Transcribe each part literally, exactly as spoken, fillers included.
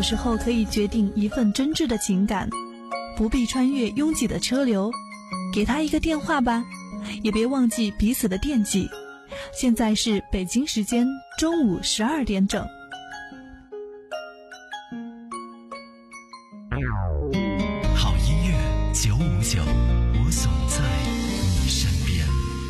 时候可以决定一份真挚的情感，不必穿越拥挤的车流，给他一个电话吧，也别忘记彼此的惦记。现在是北京时间中午十二点整。 好音乐九五九，我总在你身边。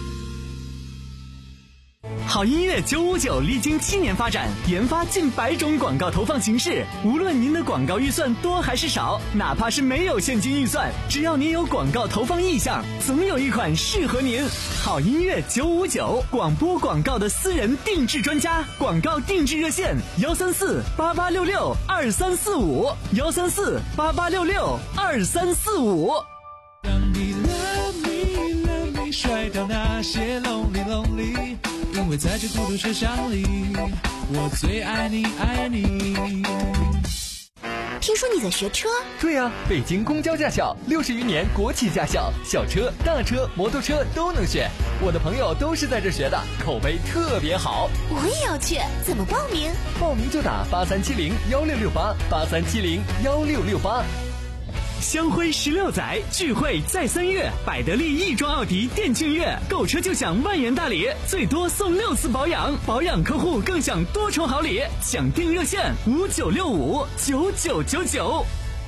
好音乐九五九历经七年发展，研发近百种广告投放形式。无论您的广告预算多还是少，哪怕是没有现金预算，只要您有广告投放意向，总有一款适合您。好音乐九五九，广播广告的私人定制专家，广告定制热线幺三四八八六六二三四五幺三四八八六六二三四五。 让你 love me love me 甩掉那些 lonely lonely， 因为在这孤独车厢里，我最爱你爱你。 听说你在学车？ 对呀、啊，北京公交驾校六十余年国企驾校，小车、大车、摩托车都能选。我的朋友都是在这学的，口碑特别好。 我也要去，怎么报名？ 报名就打八三七零幺六六八八三七零幺六六八。 香辉十六载，聚会在三月，百得利亦庄奥迪店庆月，购车就享万元大礼，最多送六次保养，保养客户更享多重好礼。抢订热线五九六五九九九九。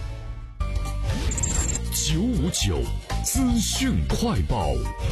九五九资讯快报。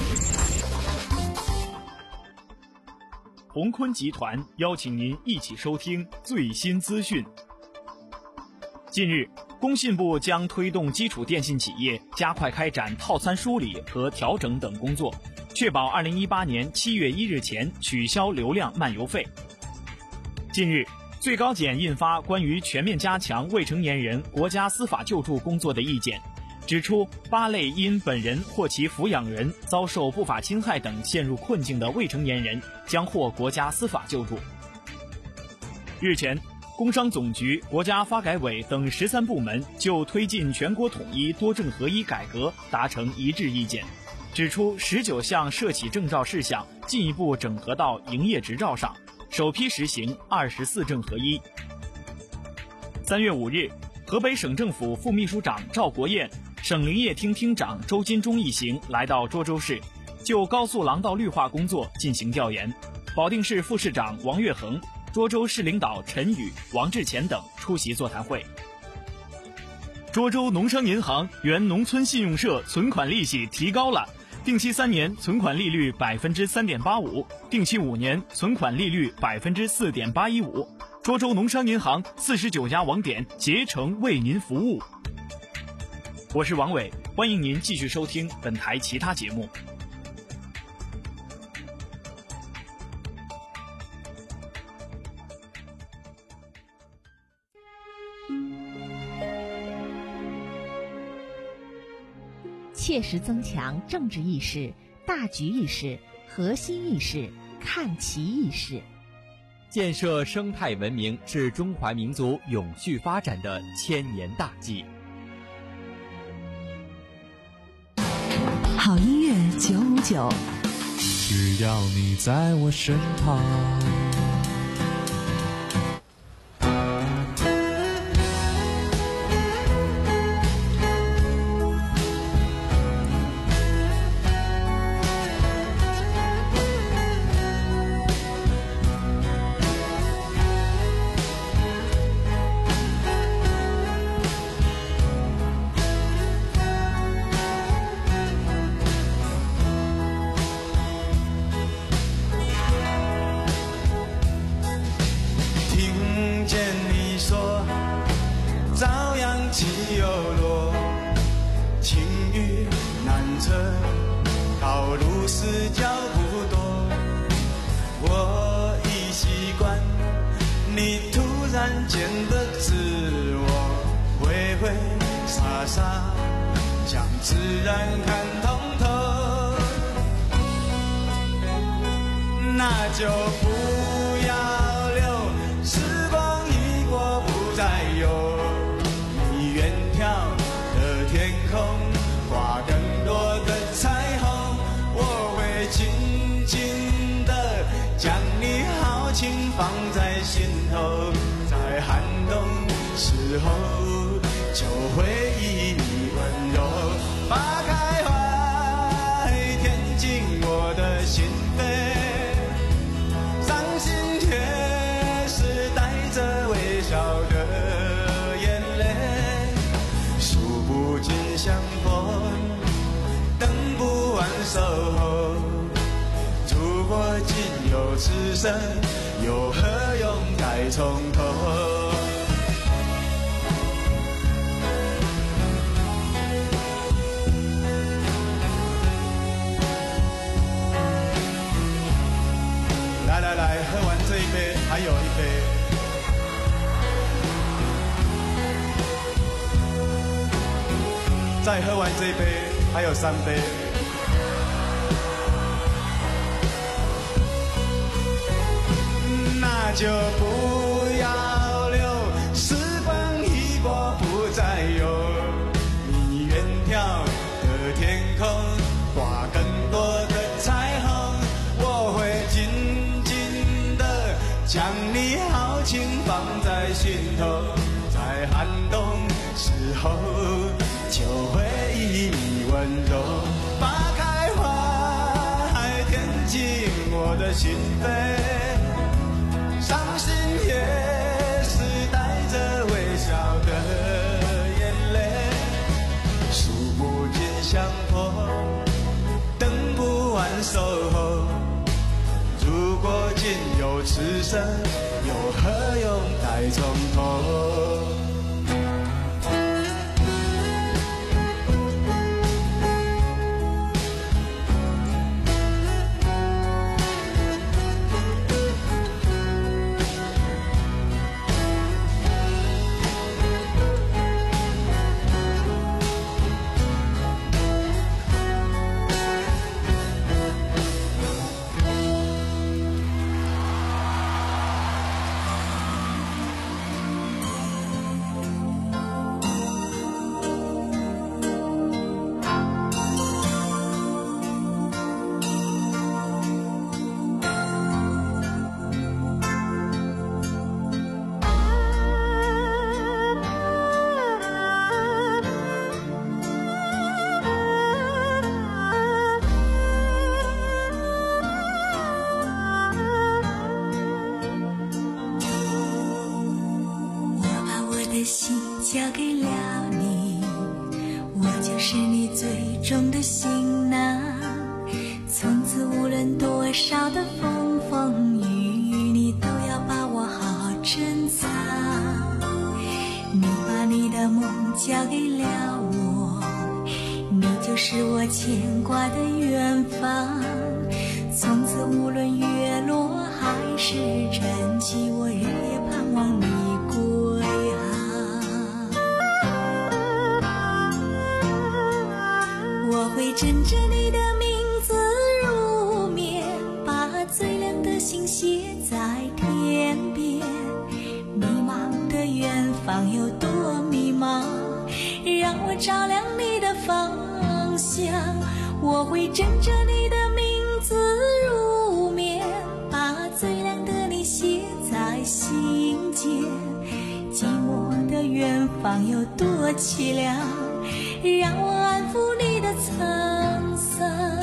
鸿坤集团邀请您一起收听最新资讯。近日，工信部将推动基础电信企业加快开展套餐梳理和调整等工作，确保二零一八年七月一日前取消流量漫游费。近日，最高检印发关于全面加强未成年人国家司法救助工作的意见，指出八类因本人或其抚养人遭受不法侵害等陷入困境的未成年人将获国家司法救助。日前，工商总局、国家发改委等十三部门就推进全国统一多证合一改革达成一致意见，指出十九项涉企证照事项进一步整合到营业执照上，首批实行二十四证合一。三月五日，河北省政府副秘书长赵国艳、省林业厅厅长周金忠一行来到涿州市，就高速廊道绿化工作进行调研。保定市副市长王跃恒、涿州市领导陈宇、王志前等出席座谈会。涿州农商银行原农村信用社存款利息提高了，定期三年存款利率百分之三点八五，定期五年存款利率百分之四点八一五。涿州农商银行四十九家网点竭诚为您服务。我是王伟，欢迎您继续收听本台其他节目。 切实增强政治意识、大局意识、核心意识、看齐意识， 建设生态文明是中华民族永续发展的千年大计。 好音乐九五九， 只要你在我身旁。 放在心头，在寒冬时候，就会以温柔把开怀填进我的心扉。伤心却是带着微笑的眼泪，数不尽相逢，等不完守候。如果仅有此生，又何用再从头？来来来，喝完这一杯，还有一杯。再喝完这一杯，还有三杯。那就不要留，时光一过不再有。你远眺的天空，挂更多的彩虹，我会紧紧的将你豪情放在心头，在寒冬时候，就会以温柔把开怀填进我的心扉。伤心也是带着微笑的眼泪，数不尽相逢，等不完守候。如果仅有此生，又何用再从头？ 心交给了你，我就是你最终的行囊。从此无论多少的风风雨雨，你都要把我好好珍藏。你把你的梦交给了我，你就是我牵挂的远方。从此无论月落还是晨起，我日夜盼望你归航。我会枕着你的名字入眠，把最亮的星写在天边。迷茫的远方有多迷茫，让我照亮你的方向。我会枕着你的名字入眠，把最亮的你写在心间。寂寞的远方有多凄凉，让我安抚你的沧桑。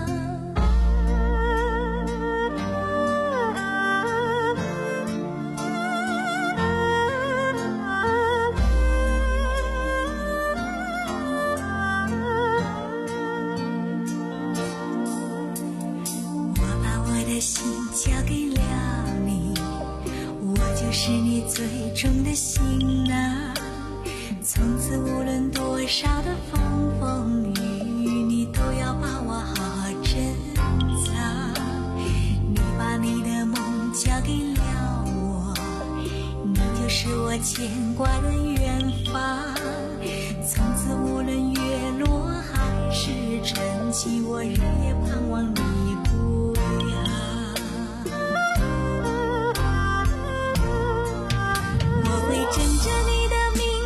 我把我的心交给了你，我就是你最终的行囊。从此无论多少的风风雨雨，你都要把我好好珍藏。你把你的梦交给了我，你就是我牵挂的远方。从此无论月落还是晨起，我日夜盼望你归航。我会枕着你的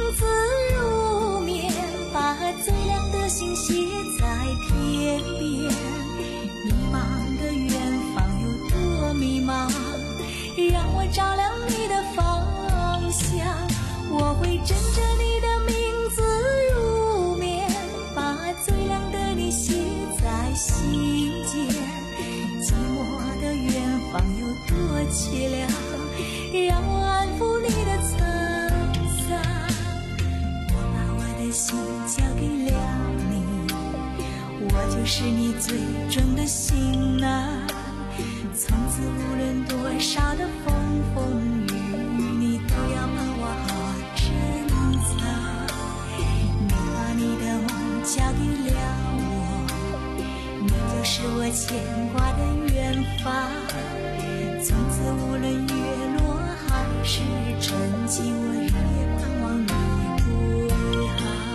最亮的星写在天边。迷茫的远方有多迷茫，让我照亮你的方向。我会是你最真的心啊。从此无论多少的风风雨雨，你都要把我好珍藏。你把你的梦交给了我，你就是我牵挂的远方。从此无论月落还是沉寂，我日夜盼望你归航。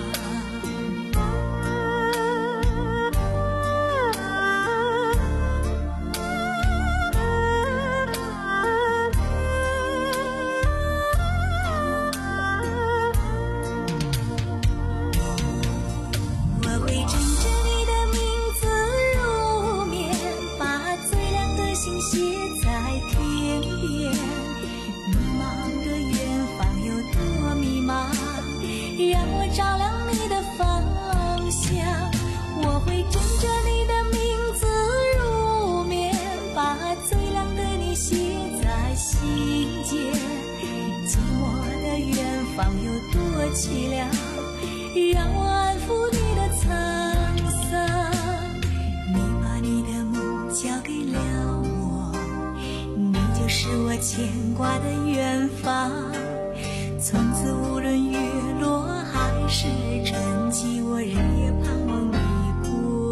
凄凉，让我安抚你的沧桑。你把你的梦交给了我，你就是我牵挂的远方。从此无论月落还是沉寂，我日夜盼望你归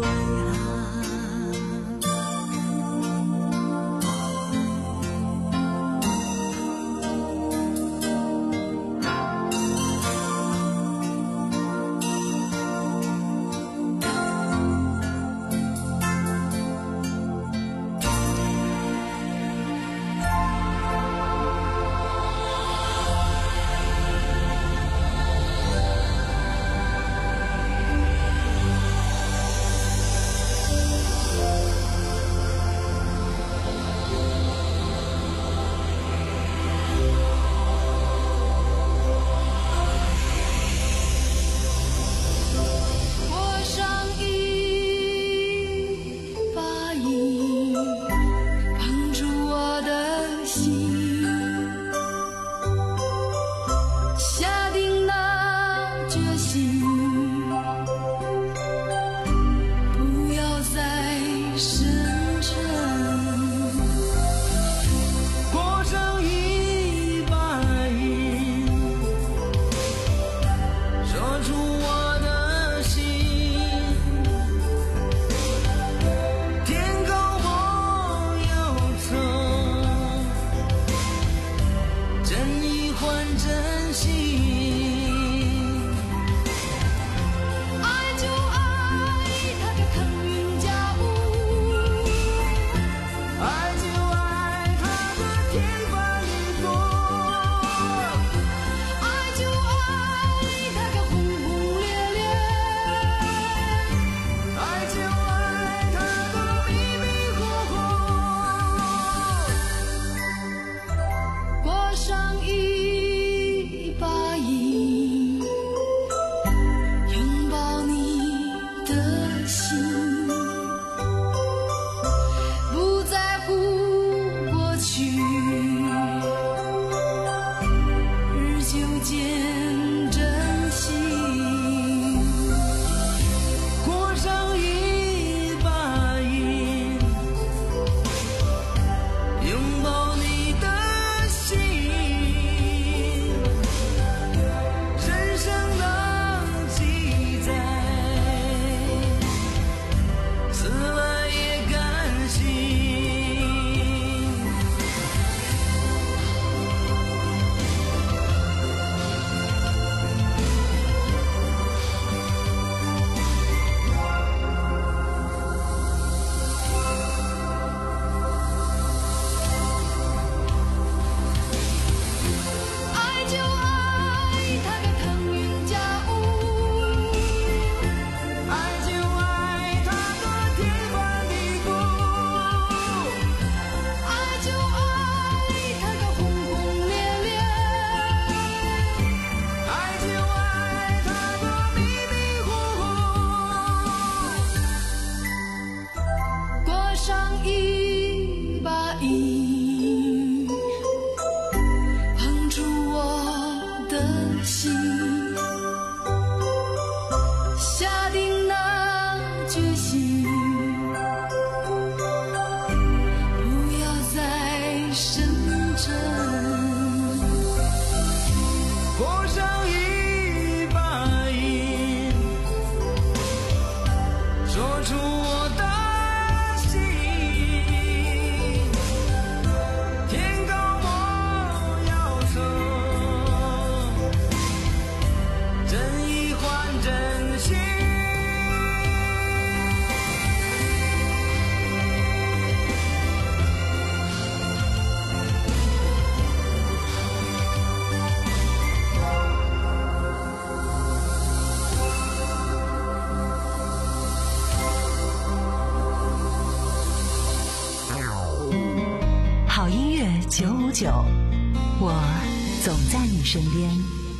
九五九，我总在你身边。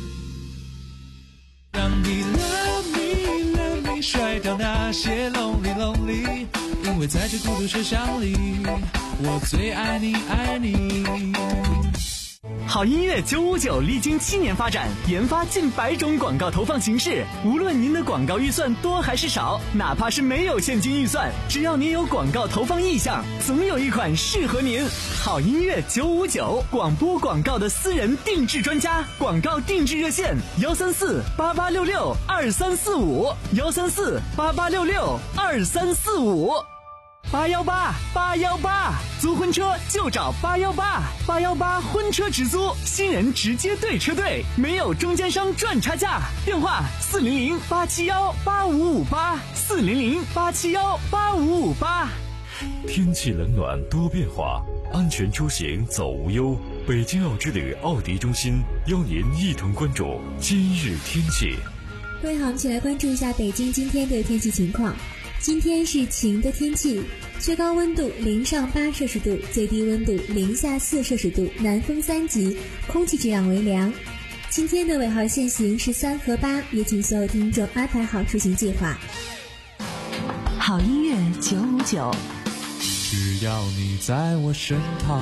让你 love me love me 甩掉那些 lonely lonely， 因为在这孤独车厢里，我最爱你爱你。 好音乐九五九历经七年发展，研发近百种广告投放形式。无论您的广告预算多还是少，哪怕是没有现金预算，只要您有广告投放意向，总有一款适合您。好音乐九五九，广播广告的私人定制专家，广告定制热线：幺三四八八六六二三四五，幺三四八八六六二三四五。八幺八八幺八，租婚车就找八幺八，八幺八婚车直租，新人直接对车队，没有中间商赚差价。电话四零零八七幺八五五八，四零零八七幺八五五八。 天气冷暖多变化，安全出行走无忧。北京奥之旅奥迪中心邀您一同关注今日天气。 各位好，我们一起来关注一下北京今天的天气情况。今天是晴的天气，最高温度零上八摄氏度，最低温度零下四摄氏度，南风三级，空气质量为良。今天的尾号限行是三和八，也请所有听众安排好出行计划。 好音乐九五九， 只要你在我身旁。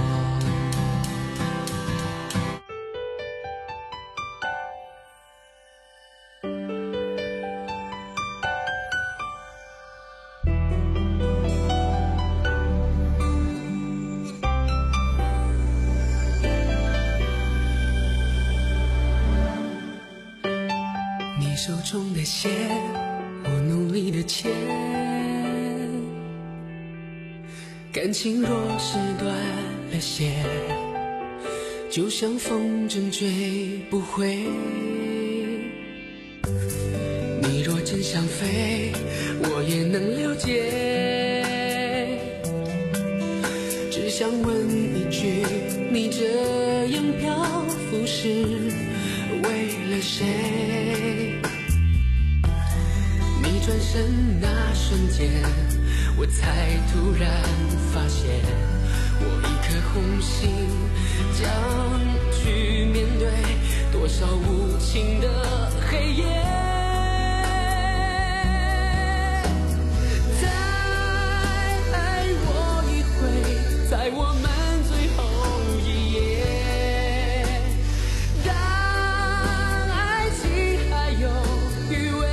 手中的线，我努力的牵，感情若是断了线，就像风筝追不回。你若真想飞，我也能了解，只想问一句，你这样漂浮是为了谁？转身那瞬间，我才突然发现，我一颗红心将去面对多少无情的黑夜。再爱我一回，在我们最后一页，当爱情还有余味，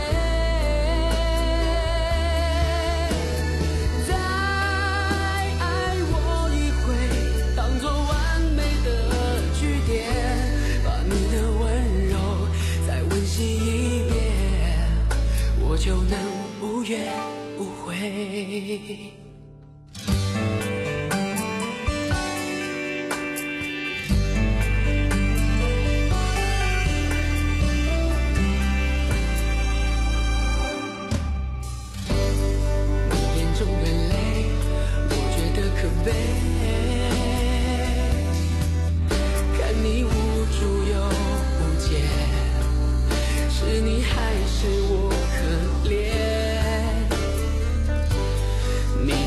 就能无怨无悔。你眼中的泪，我觉得可悲，看你无助又无解，是你还是我可怜？你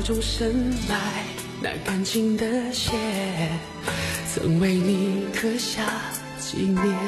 中深埋那感情的血，曾为你刻下纪念。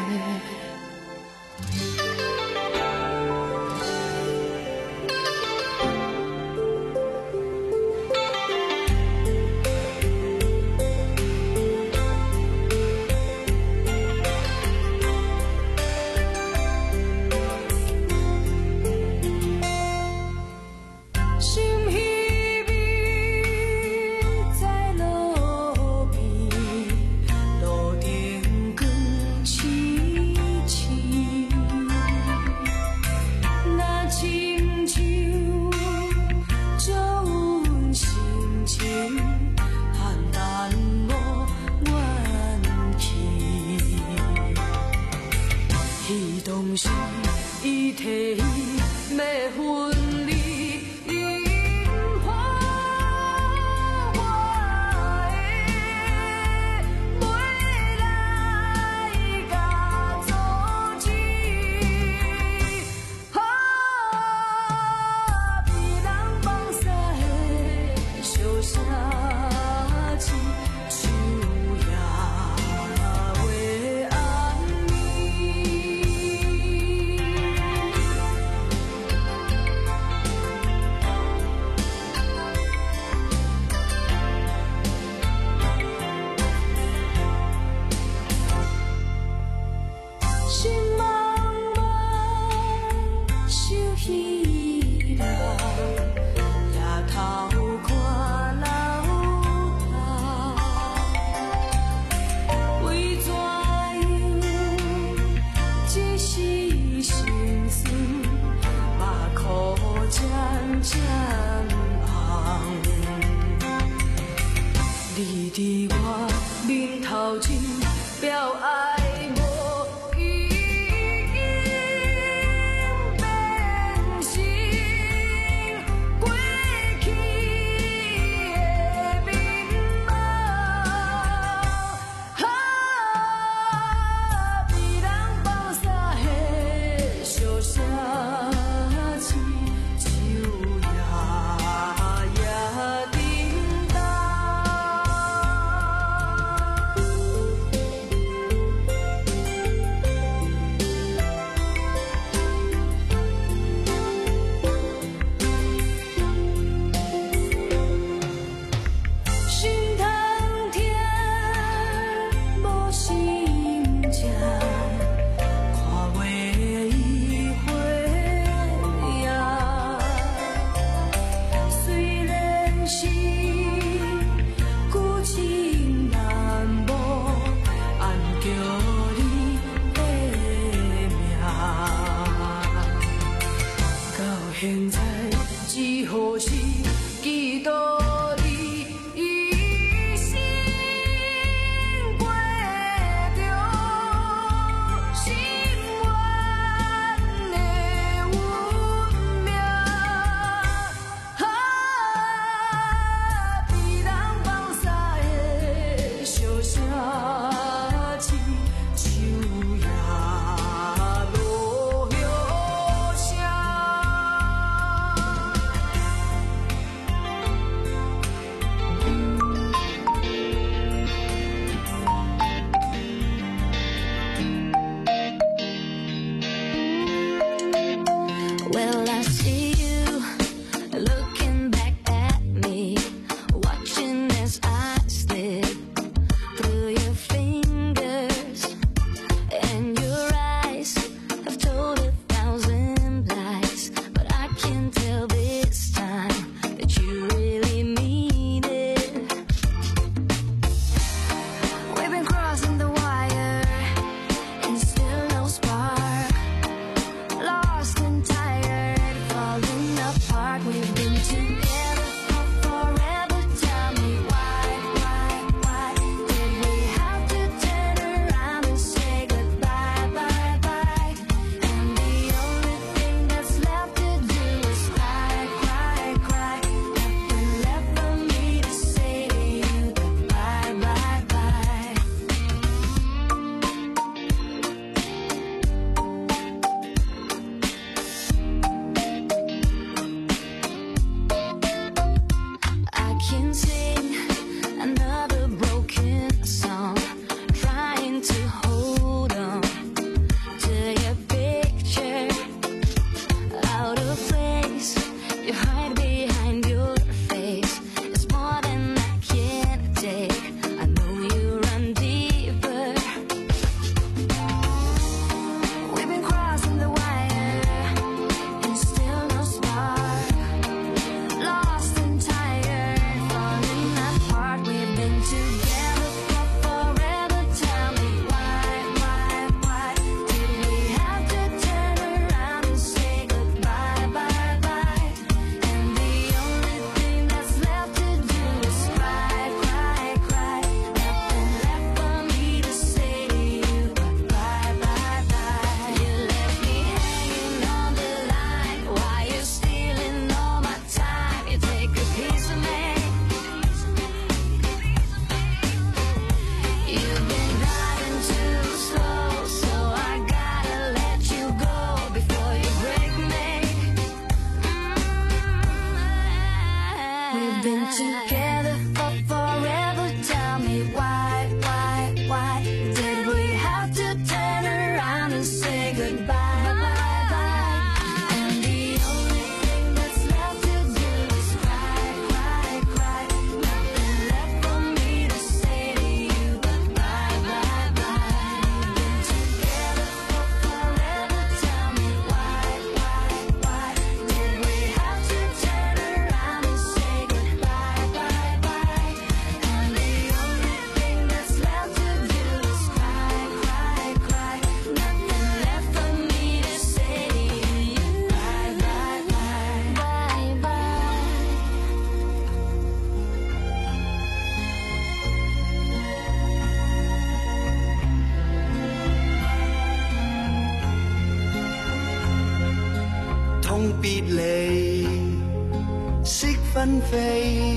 纷飞，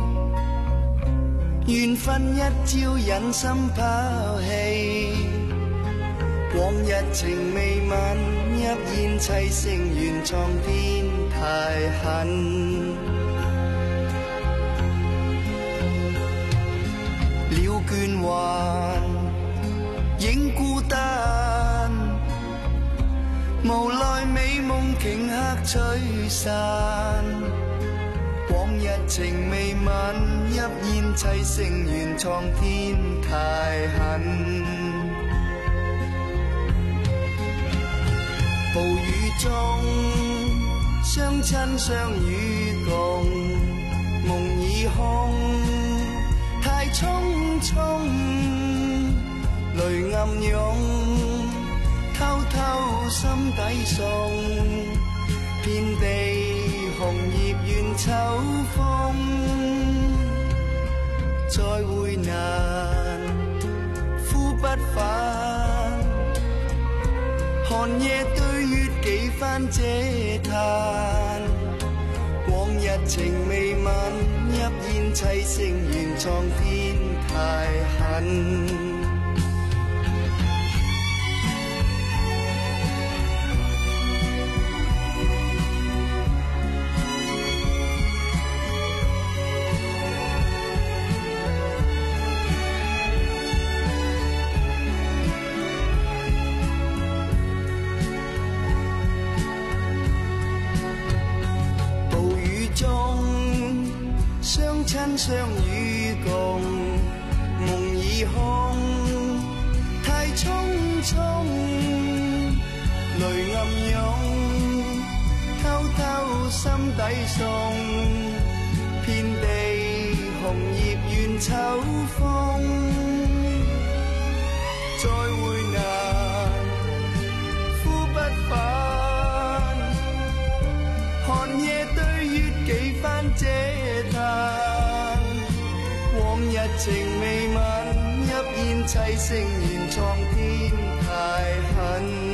緣分一朝忍心拋棄，往日情未泯，泣煙凄聲原創天太狠。了倦還影孤單，無奈美夢頃刻吹散，往日情未泯，泣煙凄聲原創天太狠。暴雨中相親相與共，夢已空太匆匆，淚暗湧，偷偷心底送，遍地紅葉怨秋風，再會難，呼不返，寒夜對月幾番嗟嘆，往日情未泯，泣煙凄聲原創天太狠。親相與共，夢已空太匆匆，淚暗湧，偷偷心底送，遍地紅葉怨秋風，再會難，呼不返，寒夜對月幾番嗟嘆，往日情未泯，泣煙凄聲原創天太狠。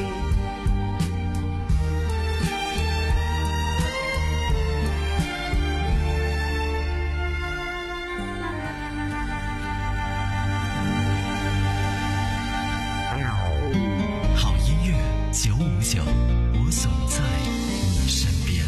好音樂九五九，我總在你身邊。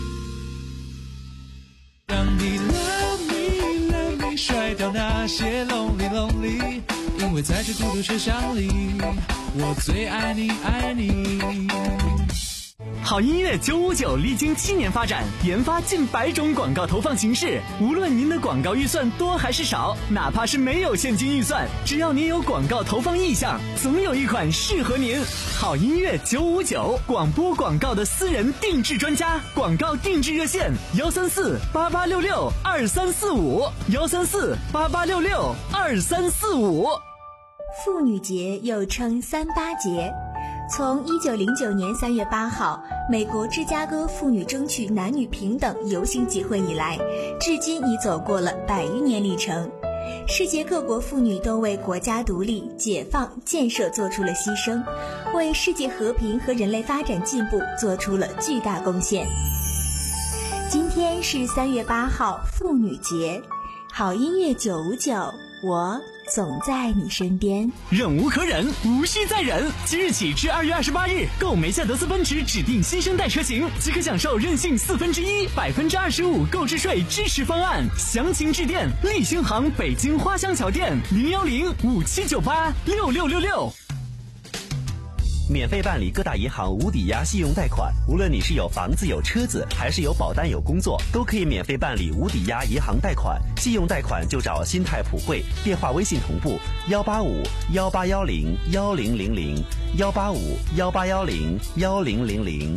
讓你 love me love me 甩掉那些 lonely lonely， 因為在這孤獨車廂裡，我最愛你愛你。 好音樂九五九歷經七年發展，研發近百種廣告投放形式。無論您的廣告預算多還是少，哪怕是沒有現金預算，只要您有廣告投放意向，總有一款適合您。好音樂九五九，廣播廣告的私人定制專家，廣告定制熱線：幺三四八八六六二三四五，幺三四八八六六二三四五。 妇女节又称三八节。从一九零九年三月八号美国芝加哥妇女争取男女平等游行集会以来，至今已走过了百余年历程。世界各国妇女都为国家独立、解放、建设做出了牺牲，为世界和平和人类发展进步做出了巨大贡献。今天是三月八号妇女节，好音乐九五九，我总在你身边。 忍无可忍，无需再忍。即日起至二月二十八日，购梅赛德斯奔驰指定新生代车型，即可享受任性四分之一、百分之二十五购置税支持方案。详情致电立星行北京花乡桥店零幺零五七九八六六六六。 免费办理各大银行无抵押信用贷款，无论你是有房子有车子，还是有保单有工作，都可以免费办理无抵押银行贷款。信用贷款就找新泰普惠，电话微信同步幺八五幺八幺零幺零零零幺八五幺八幺零幺零零零。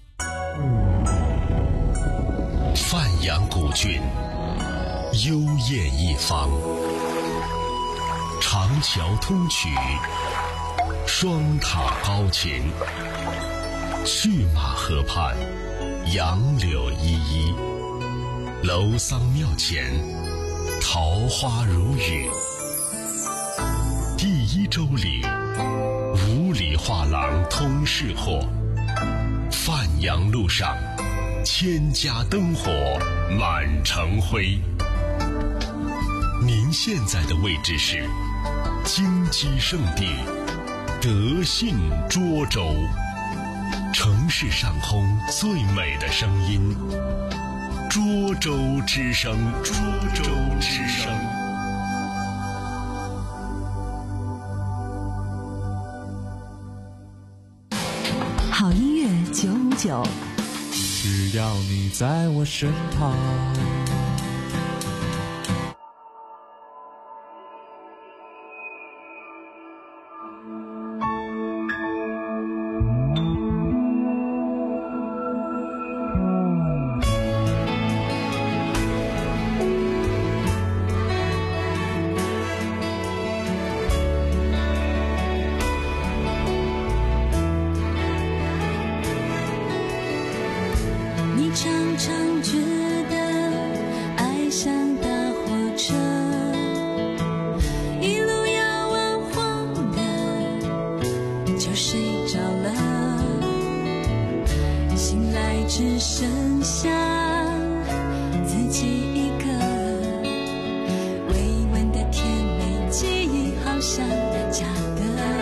范阳古郡，幽艳一方，长桥通衢，双塔高擎，去马河畔，杨柳依依，楼桑庙前，桃花如雨。第一周里，五里画廊通市货，范阳路上， 千家灯火满城灰。您现在的位置是金鸡圣地德信涿州，城市上空最美的声音，涿州之声，涿州之声。 好音乐九五九， 只要你在我身旁。 只剩下自己一个，微温的甜美记忆好像假的。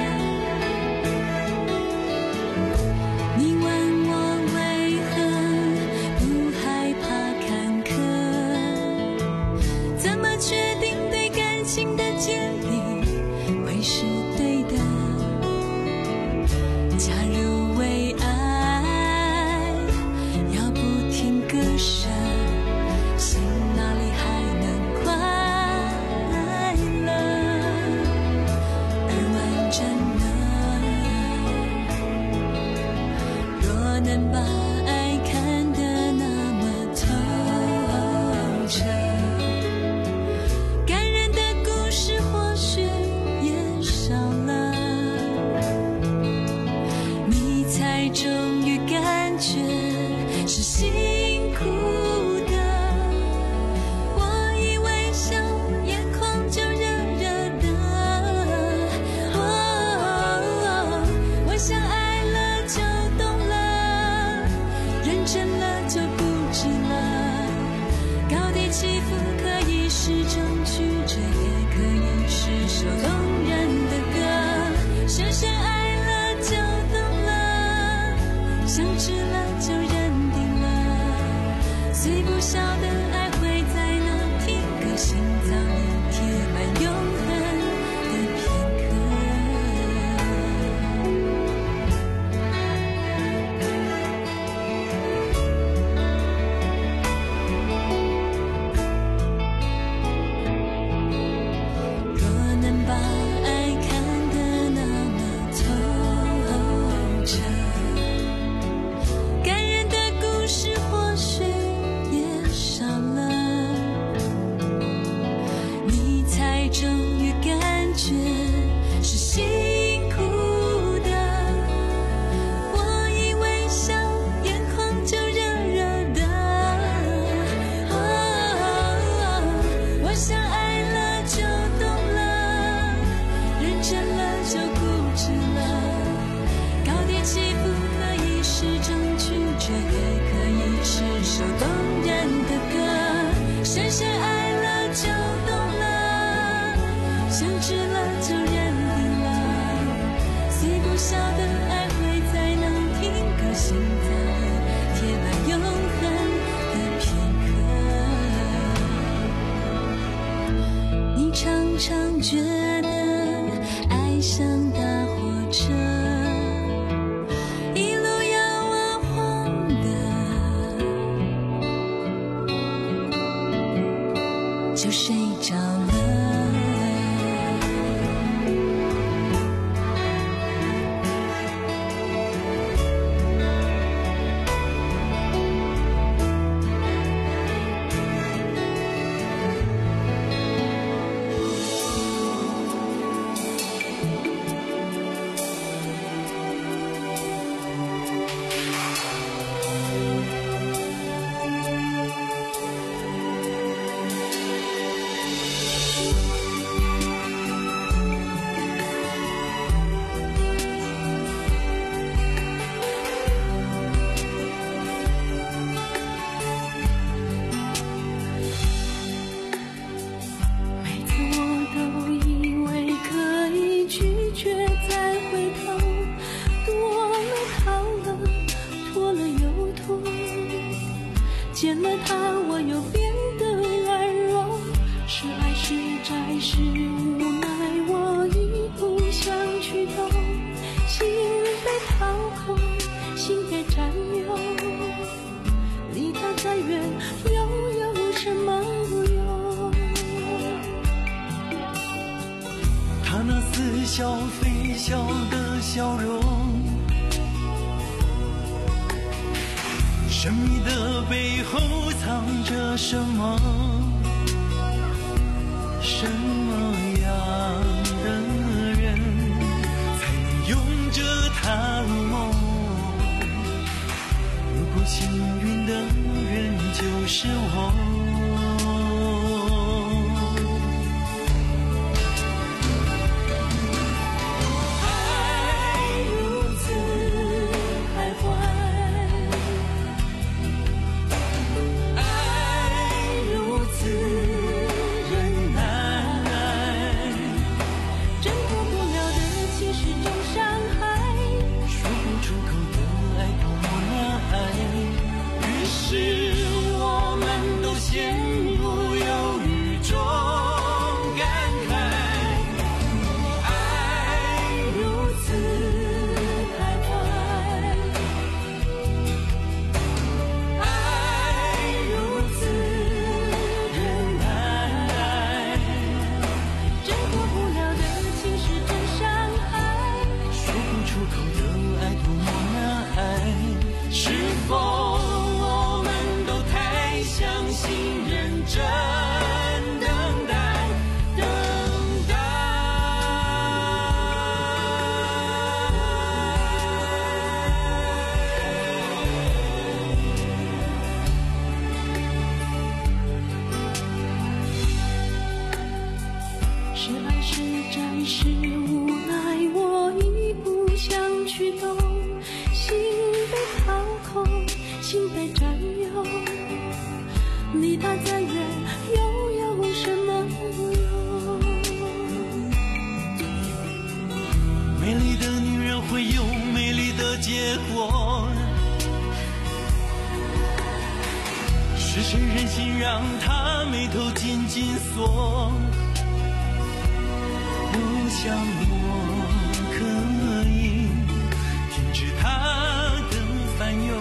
你问我为何不害怕坎坷，怎么确定对感情的坚定会是对的？假如为爱见了他我又变得软弱，是爱是债是无奈，我已不想去懂，心被掏空，心被占有，离他再远又有什么用？ 他那似笑非笑的笑容，神秘的背后藏着什么？什么样的人才能拥着他入梦？如果幸运的人就是我。 离他再远又有什么用？ 美丽的女人会有美丽的结果，是谁忍心让她眉头紧紧锁？我想我可以停止她的烦忧，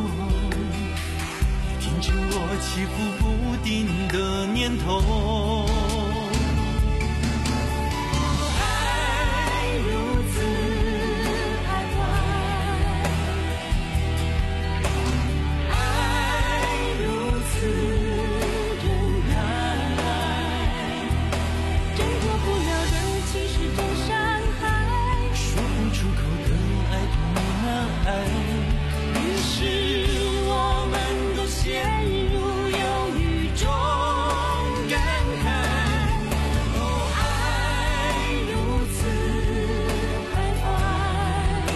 停止我起伏不定的念头。 爱如此徘徊，爱如此忍耐，挣脱不了的其实真伤害， 说不出口的爱多么难挨， 于是我们都陷入犹豫中感慨。哦，爱如此徘徊，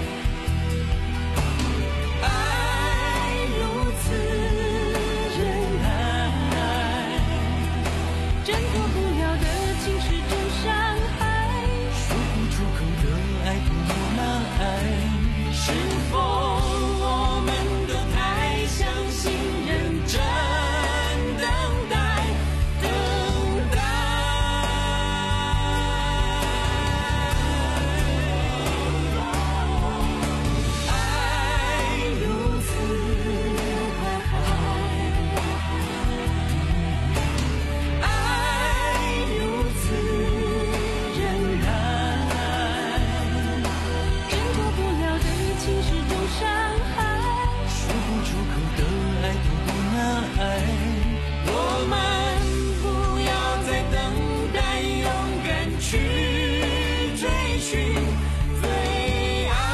爱如此忍耐，挣脱不了的其实真伤害， 说不出口的爱多么难挨。 是否我们都太相信认真等待，等待？爱如此徘徊，爱如此忍耐，挣脱不了的其实真伤害， 说不出口的爱多么难挨。 我们不要再等待，勇敢去追寻最爱。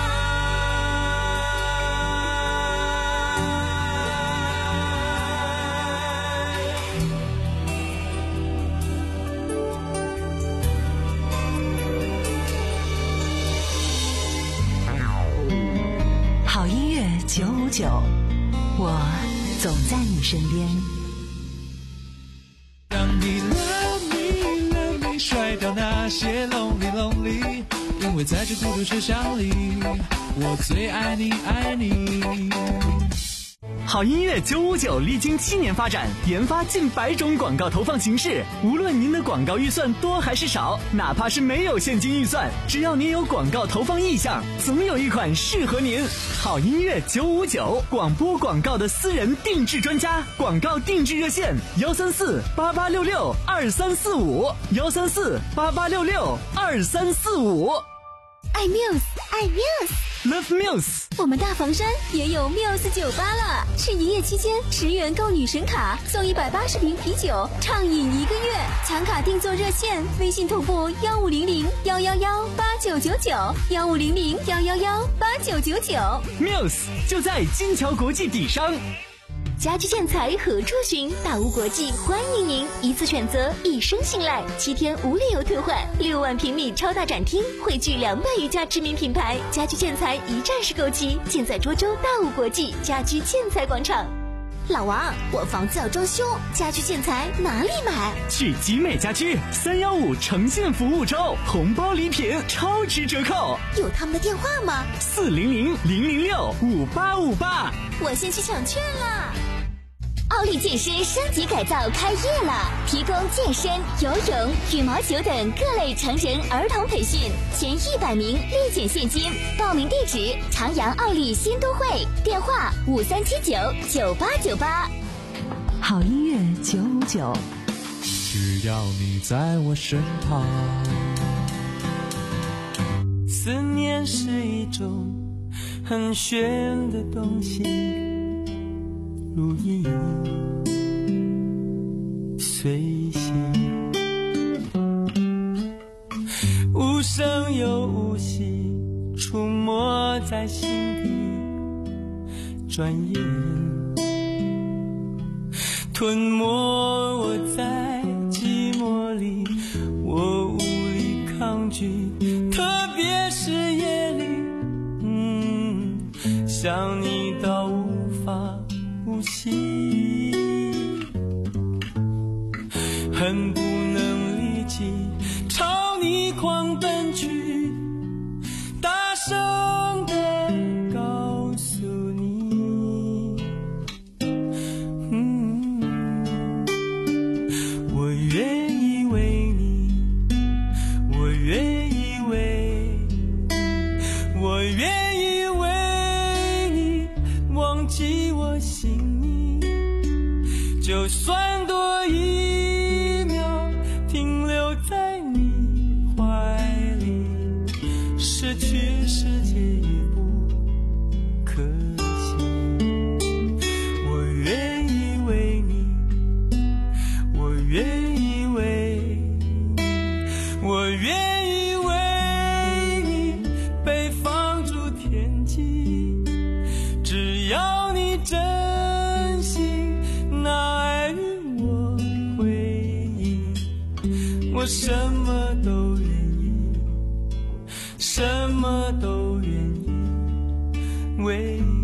好音乐九五九，我总在你身边。 让你 love me love me 甩掉那些 lonely lonely， 因为在这孤独车厢里，我最爱你爱你。 好音乐九五九历经七年发展，研发近百种广告投放形式。无论您的广告预算多还是少，哪怕是没有现金预算，只要您有广告投放意向，总有一款适合您。好音乐九五九，广播广告的私人定制专家，广告定制热线：幺三四八八六六二三四五，幺三四八八六六二三四五。 爱 Muse， 爱 Muse。Love Muse， 我们大房山也有 Muse 酒吧了，是一夜期间十元购女神卡送一百八十瓶啤酒，畅饮一个月。抢卡订座热线：微信同步幺五零零幺幺幺八九九九，幺五零零幺幺幺八九九九。 Muse 就在金桥国际底商。 家居建材何处寻？大屋国际欢迎您，一次选择，一生信赖，七天无理由退换，六万平米超大展厅，汇聚两百余家知名品牌，家居建材一站式购齐，建在涿州大屋国际家居建材广场。老王，我房子要装修，家居建材哪里买？ 去集美家居三幺五诚信服务周，红包礼品超值折扣。 有他们的电话吗？ 四零零零零六五八五八。 我先去抢券了。奥利健身升级改造开业了，提供健身、游泳、羽毛球等各类成人儿童培训，前一百名立减现金。报名地址：长阳奥利新都会，电话五三七九九八九八。 好音乐九五九， 只要你在我身旁。 思念是一种很玄的东西，如影随形，无声又无息，出没在心底，转眼吞没我在寂寞里，我无力抗拒，特别是夜里，嗯，想你到无法呼吸，恨不能立即朝你狂奔去，大声地告诉你，嗯，我愿意为你，我愿意为你，我愿意为你忘记我姓名，就算多一秒停留在你怀里，失去世界也不可惜。我愿意为你，我愿意为你，我愿意为你被放逐天际，只要你真心拿爱与我回应，我什么都愿意，什么都愿意为你。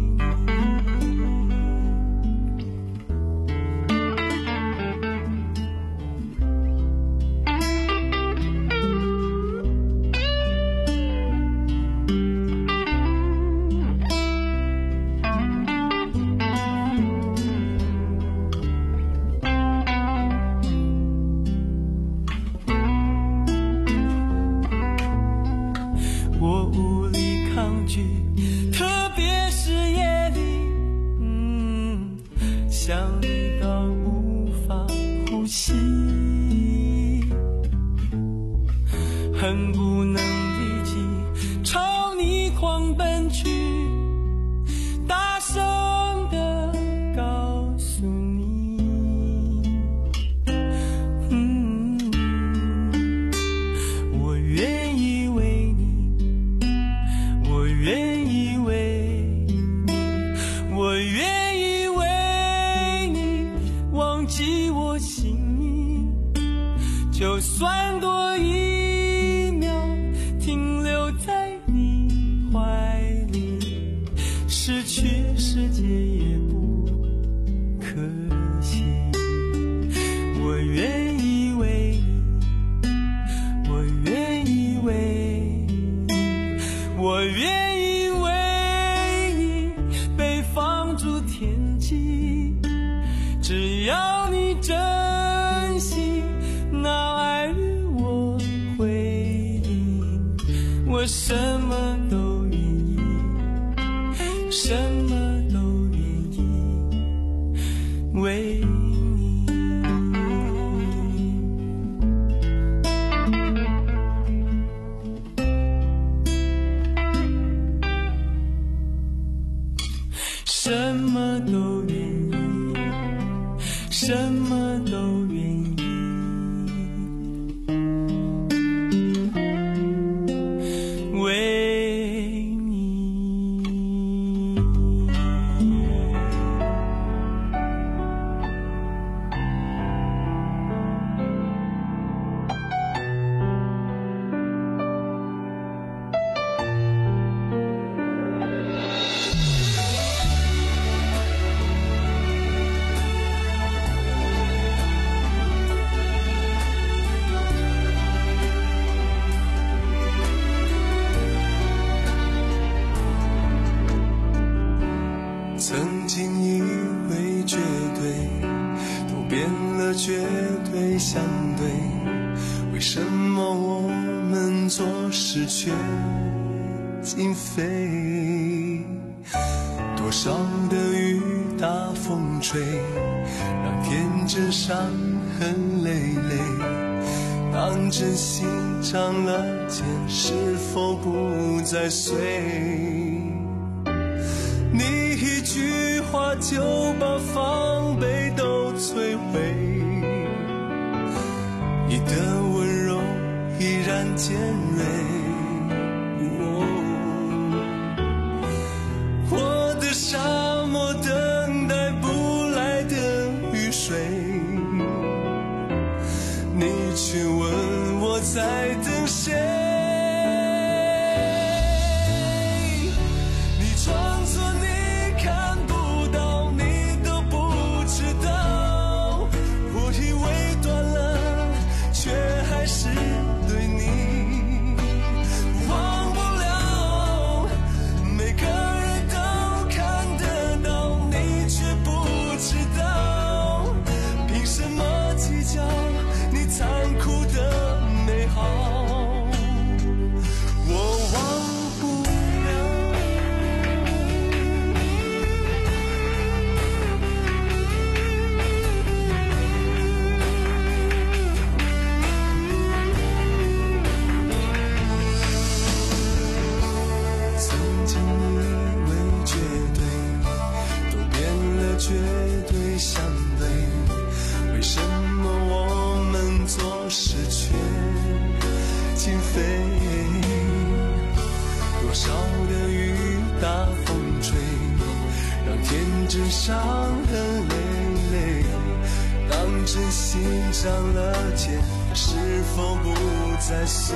我无力抗拒，特别是夜里，嗯，想你到无法呼吸，恨不能立即朝你狂奔去，大声地告诉你，嗯，我愿意为你，我愿意为你，我愿意为你忘记我姓名，就算多一秒我什么都愿意，什么都愿意为你。什么都愿意，什么都愿意为你。 曾经以为绝对都变了，绝对相对，为什么我们做事却尽飞？多少的雨打风吹，让天真伤痕累累。当真心长了茧，是否不再碎？你一句话就把防备都摧毁，你的温柔依然尖锐。哦，我的沙漠等待不来的雨水，你却问我在等谁？绝对相对，为什么我们做事却尽飞？多少的雨打风吹，让天真伤痕累累。当真心长了茧，是否不再碎？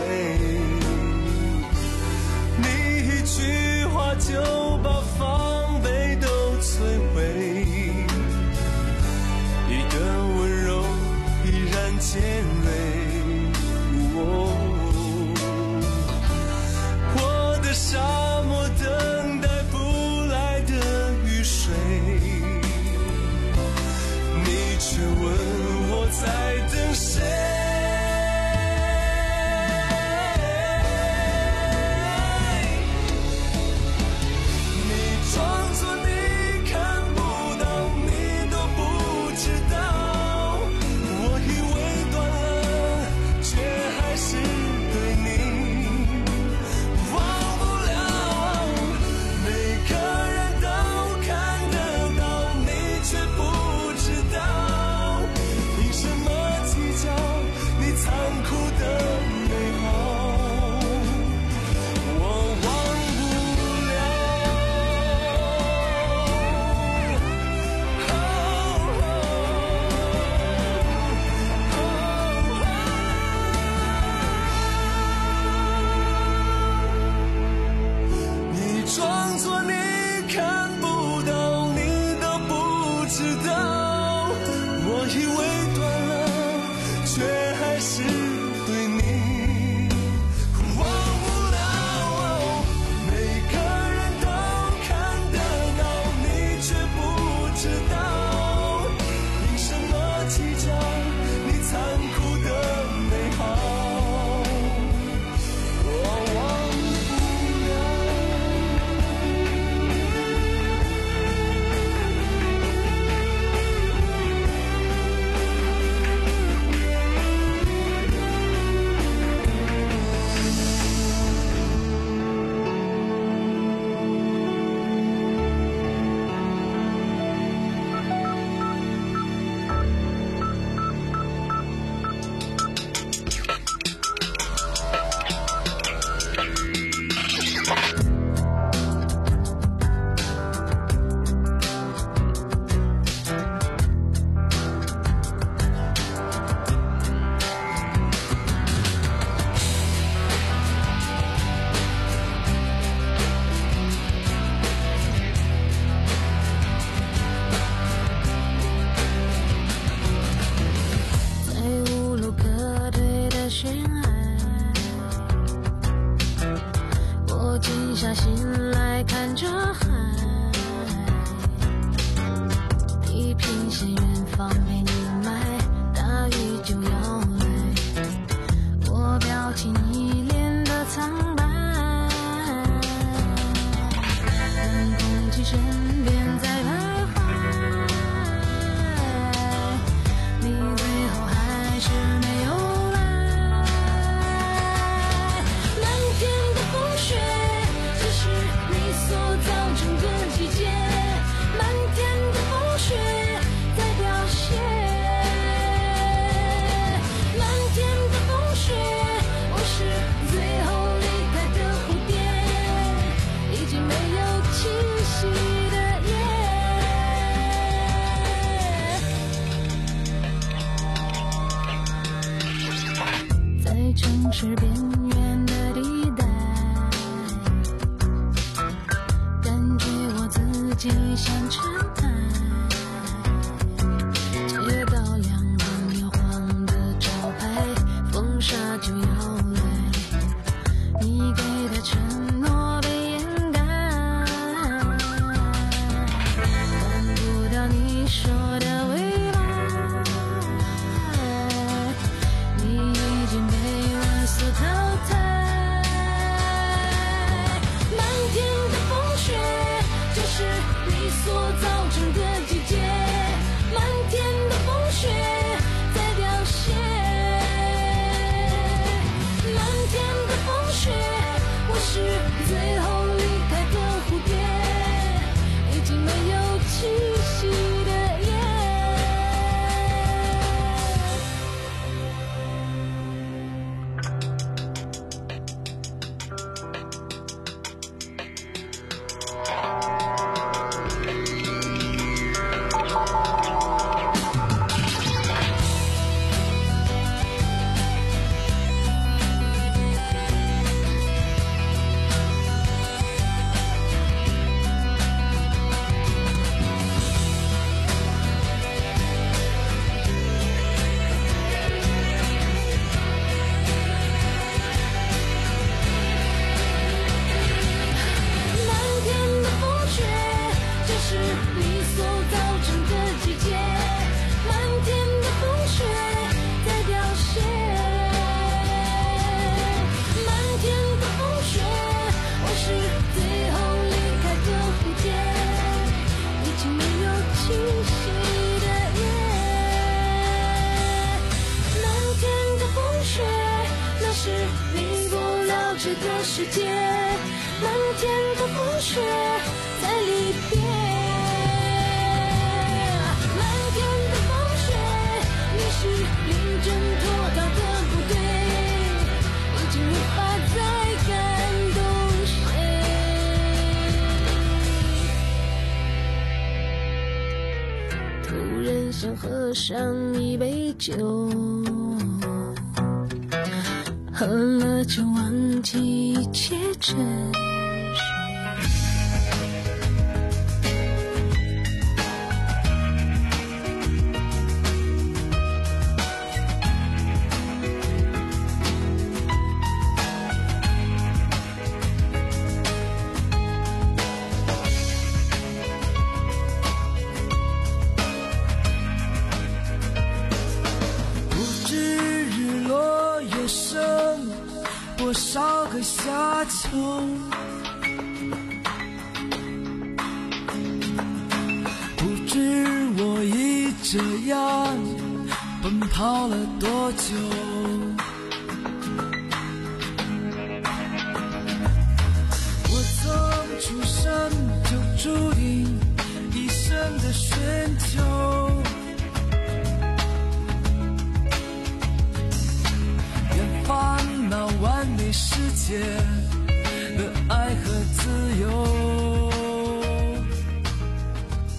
你一句话就把防备都摧毁，你的温柔依然尖锐。哦，我的沙漠等待不来的雨水，你却问我在等谁？我以为断了城市边缘的地带，感觉我自己像尘埃。街道两旁摇晃的招牌，风沙就要来，你给的承诺被掩盖，看不到你说的未来。淘汰，漫天的风雪，就是你所造成的季节。漫天的风雪在凋谢，漫天的风雪，我是最后离开的蝴蝶，已经没有气息的夜。的世界，漫天的风雪在离别，漫天的风雪，你是临阵脱逃的部队，已经无法再感动谁。突然想喝上一杯酒，喝了就忘记一切真实。 不知日落月升多少个夏秋，不知我已这样奔跑了多久。我从出生就注定一生的寻求，烦恼完美世界的爱